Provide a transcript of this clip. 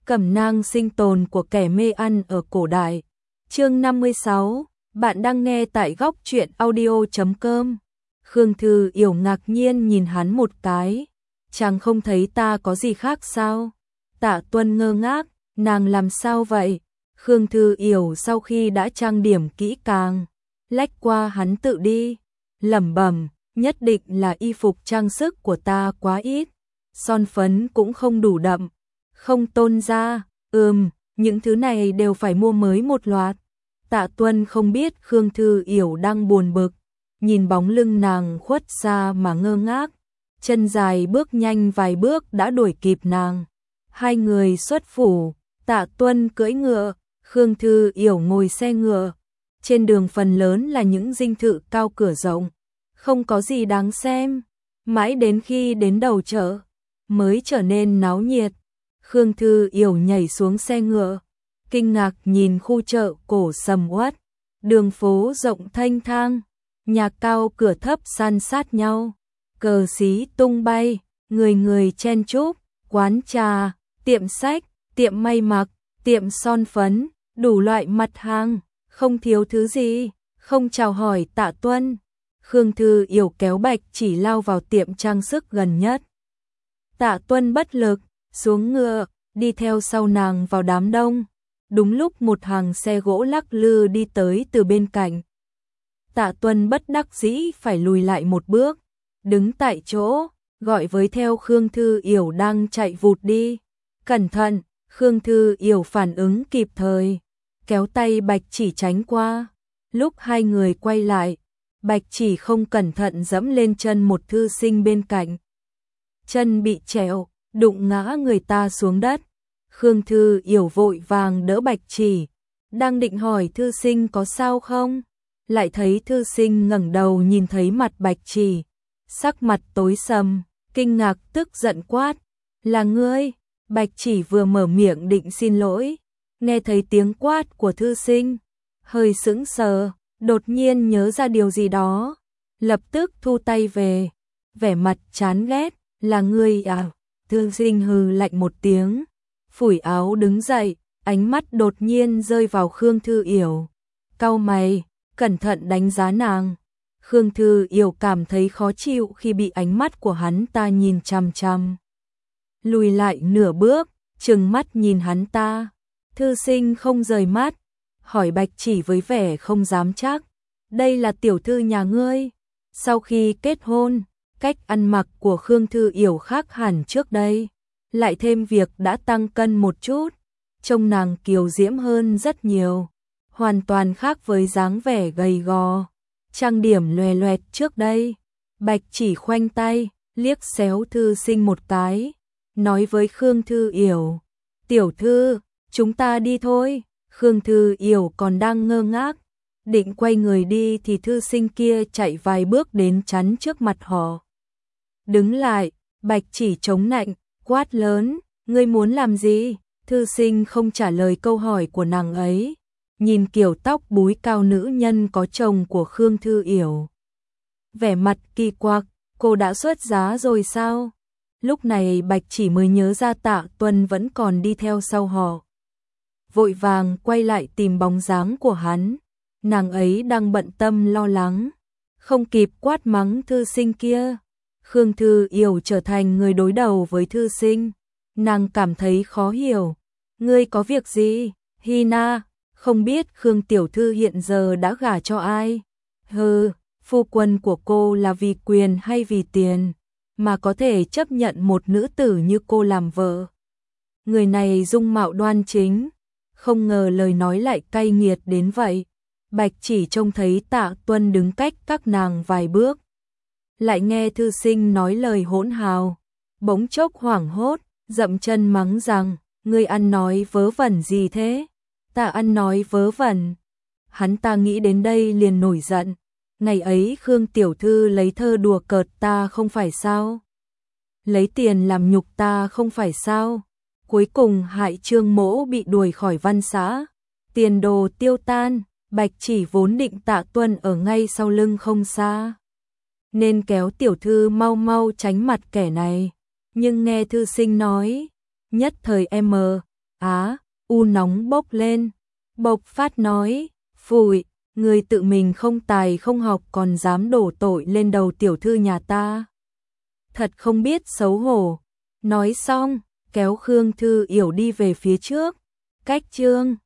Cẩm nang sinh tồn của kẻ mê ăn ở cổ đại. Chương 56, bạn đang nghe tại góc truyện audio.com. Khương Thư Yểu ngạc nhiên nhìn hắn một cái. Chàng không thấy ta có gì khác sao? Tạ Tuân ngơ ngác, nàng làm sao vậy? Khương Thư Yểu sau khi đã trang điểm kỹ càng, lách qua hắn tự đi, lẩm bẩm, nhất định là y phục trang sức của ta quá ít, son phấn cũng không đủ đậm. Không Tôn ra, những thứ này đều phải mua mới một loạt. Tạ Tuân không biết Khương Thư Yểu đang buồn bực, nhìn bóng lưng nàng khuất xa mà ngơ ngác, chân dài bước nhanh vài bước đã đuổi kịp nàng. Hai người xuất phủ, Tạ Tuân cưỡi ngựa, Khương Thư Yểu ngồi xe ngựa. Trên đường phần lớn là những dinh thự cao cửa rộng, không có gì đáng xem, mãi đến khi đến đầu chợ mới trở nên náo nhiệt. Khương Thư Yểu nhảy xuống xe ngựa, kinh ngạc nhìn khu chợ cổ sầm uất, đường phố rộng thênh thang, nhà cao cửa thấp san sát nhau, cờ xí tung bay, người người chen chúc, quán trà, tiệm sách, tiệm may mặc, tiệm son phấn, đủ loại mặt hàng, không thiếu thứ gì. Không chào hỏi Tạ Tuân, Khương Thư Yểu kéo Bạch Chỉ lao vào tiệm trang sức gần nhất. Tạ Tuân bất lực, xuống ngựa, đi theo sau nàng vào đám đông. Đúng lúc một hàng xe gỗ lắc lư đi tới từ bên cạnh. Tạ Tuân bất đắc dĩ phải lùi lại một bước, đứng tại chỗ, gọi với theo Khương Thư Yểu đang chạy vụt đi. Cẩn thận, Khương Thư Yểu phản ứng kịp thời, kéo tay Bạch Chỉ tránh qua. Lúc hai người quay lại, Bạch Chỉ không cẩn thận dẫm lên chân một thư sinh bên cạnh. Chân bị trẹo, đụng ngã người ta xuống đất. Khương Thư Yểu vội vàng đỡ Bạch Chỉ, đang định hỏi thư sinh có sao không, lại thấy thư sinh ngẩng đầu nhìn thấy mặt Bạch Chỉ, sắc mặt tối sầm, kinh ngạc tức giận quát, là ngươi? Bạch Chỉ vừa mở miệng định xin lỗi, nghe thấy tiếng quát của thư sinh, hơi sững sờ, đột nhiên nhớ ra điều gì đó, lập tức thu tay về, vẻ mặt chán ghét, là ngươi à? Thư sinh hừ lạnh một tiếng, phủi áo đứng dậy, ánh mắt đột nhiên rơi vào Khương Thư Yểu, cau mày, cẩn thận đánh giá nàng. Khương Thư Yểu cảm thấy khó chịu khi bị ánh mắt của hắn ta nhìn chằm chằm, lùi lại nửa bước, trừng mắt nhìn hắn ta. Thư sinh không rời mắt, hỏi Bạch Chỉ với vẻ không dám chắc, đây là tiểu thư nhà ngươi? Sau khi kết hôn, cách ăn mặc của Khương Thư Yểu khác hẳn trước đây, lại thêm việc đã tăng cân một chút, trông nàng kiều diễm hơn rất nhiều, hoàn toàn khác với dáng vẻ gầy gò, trang điểm loè loẹt trước đây. Bạch Chỉ khoanh tay, liếc xéo thư sinh một cái, nói với Khương Thư Yểu, tiểu thư, chúng ta đi thôi. Khương Thư Yểu còn đang ngơ ngác, định quay người đi thì thư sinh kia chạy vài bước đến chắn trước mặt họ. Đứng lại, Bạch Chỉ chống nạnh, quát lớn, ngươi muốn làm gì? Thư sinh không trả lời câu hỏi của nàng ấy, nhìn kiểu tóc búi cao nữ nhân có chồng của Khương Thư Yểu, vẻ mặt kỳ quặc, cô đã xuất giá rồi sao? Lúc này Bạch Chỉ mới nhớ ra Tạ Tuân vẫn còn đi theo sau họ, vội vàng quay lại tìm bóng dáng của hắn. Nàng ấy đang bận tâm lo lắng, không kịp quát mắng thư sinh kia. Khương Thư Yểu trở thành người đối đầu với thư sinh, nàng cảm thấy khó hiểu. Ngươi có việc gì? Hina, không biết Khương tiểu thư hiện giờ đã gả cho ai? Hừ, phu quân của cô là vì quyền hay vì tiền mà có thể chấp nhận một nữ tử như cô làm vợ? Người này dung mạo đoan chính, không ngờ lời nói lại cay nghiệt đến vậy. Bạch Chỉ trông thấy Tạ Tuân đứng cách các nàng vài bước, lại nghe thư sinh nói lời hỗn hào, bỗng chốc hoảng hốt, dậm chân mắng rằng, ngươi ăn nói vớ vẩn gì thế? Ta ăn nói vớ vẩn? Hắn ta nghĩ đến đây liền nổi giận, ngày ấy Khương tiểu thư lấy thơ đùa cợt ta không phải sao? Lấy tiền làm nhục ta không phải sao? Cuối cùng hại Trương Mỗ bị đuổi khỏi văn xã, tiền đồ tiêu tan. Bạch Chỉ vốn định Tạ Tuân ở ngay sau lưng không xa, nên kéo tiểu thư mau mau tránh mặt kẻ này, nhưng nghe thư sinh nói, nhất thời Á, u nóng bốc lên, bộc phát nói, phủi, người tự mình không tài không học còn dám đổ tội lên đầu tiểu thư nhà ta. Thật không biết xấu hổ. Nói xong, kéo Khương Thư Yểu đi về phía trước, cách Trương